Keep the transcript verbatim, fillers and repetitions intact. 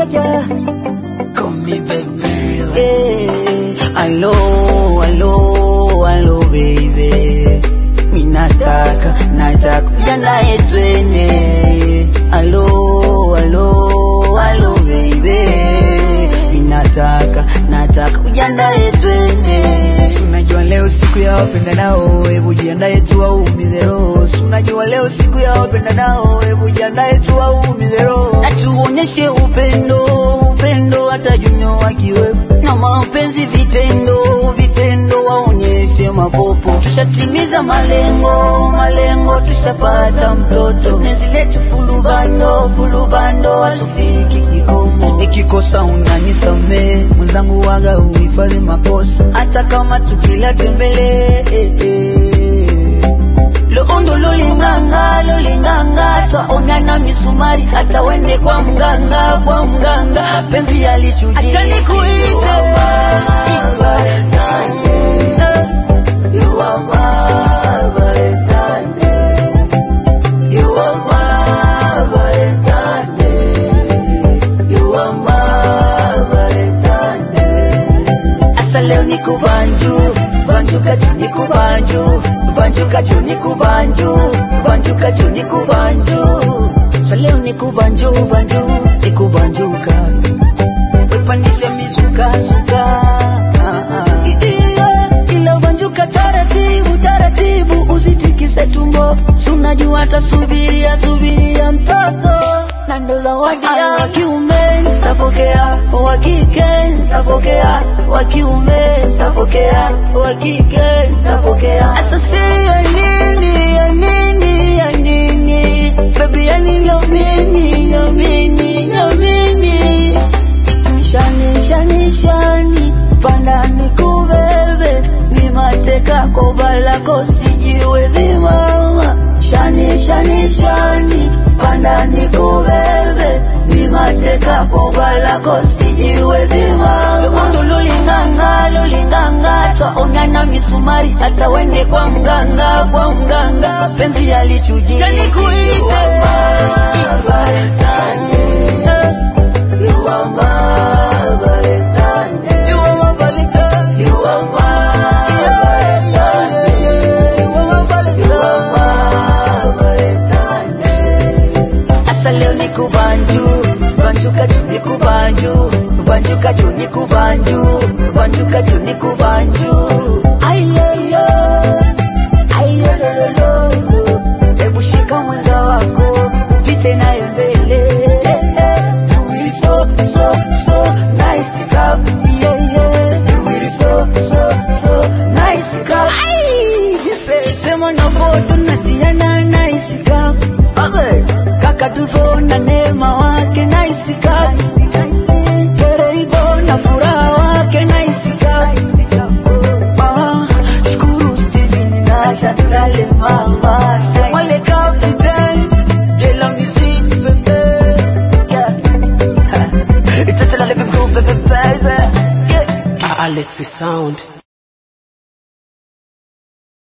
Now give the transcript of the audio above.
yeah, yeah. Call me baby. Hey, hello, hello, hello baby. Minataka, nataka ujana etwene. Hello, hello, hello baby. Minataka, nataka ujana etwene. Unajua leo siku ya wapendanao, hebu jiandae tu waumize roho. Unajua leo siku ya wapendanao, hebu jiandae tu waumize roho. Na tuonyeshe upendo, upendo hata junyo wakiwepo. Na mapenzi vitendo, vitendo waonyeshe mapopo. Tushatimiza malengo, malengo tushapata mtoto. Nezi letu fulubando, fulubando hatufiki kikomo. Nikikosa unanisamehe, mwenzangu waga uhifadhi makosa. Hata kama tukila tembele eh, eh. Loondo lolinganga, lolinganga twaonana misumari. Hata wende kwa mganga, kwa mganga penzi yalichujia. Acha nikuite you are my Valentine, you are my Valentine, you are my Valentine. Asa leo niku banju, banju kaju niku banju, banju kaju niku banju, banju kaju niku banju. Asa leo niku banju, banju niku banjuka. Wepandishe mizuka, zuka. Ila banjuka taratibu, taratibu usitikise tumbo. Sunajua hata subiria, subiria mtoto. Na ndo zawadi ya wakiume nitapokea, wakike nitapokea, wakiume nitapokea, wakike nitapokea. Asa siri ya nini, ya nini, ya nini baby ya nini, ya nini, ya nini, ya nini. Shani, shani, shani panda nikubebe, ni mateka kobala kosijiwezi mama. Shani, shani, shani panda nikubebe, ni mateka kobala kosijiwezi mama. Ndo lolinganga, lolinganga twaonana misumari. Hata wende kwa mganga, kwa mganga penzi yalichujia. Acha nikuite Valentine, you are my Valentine, you are my Valentine, you are my Valentine, you are my Valentine, you are my Valentine. Asa leo niku banju, banju kaju niku banju, banju kaju niku banju, banju kaju niku banju. Ayo, ayo lo lo lo. Hebu shika mwenza wako, upite nayo mbele. Do it so, so, so nice cup, yeah, yeah. Do it so, so, so nice cup. Ay, jise sema na boto na tiana nice cup. Abe, kaka duvo na nema wake nice cup. Kere ibo na furaha wake nice cup. Ah, shukuru Steven na Chantal mama. Sema le capitaine de la musique bébé. Yeah. It's a little bit cool, baby, baby. Yeah. Alexis Sound.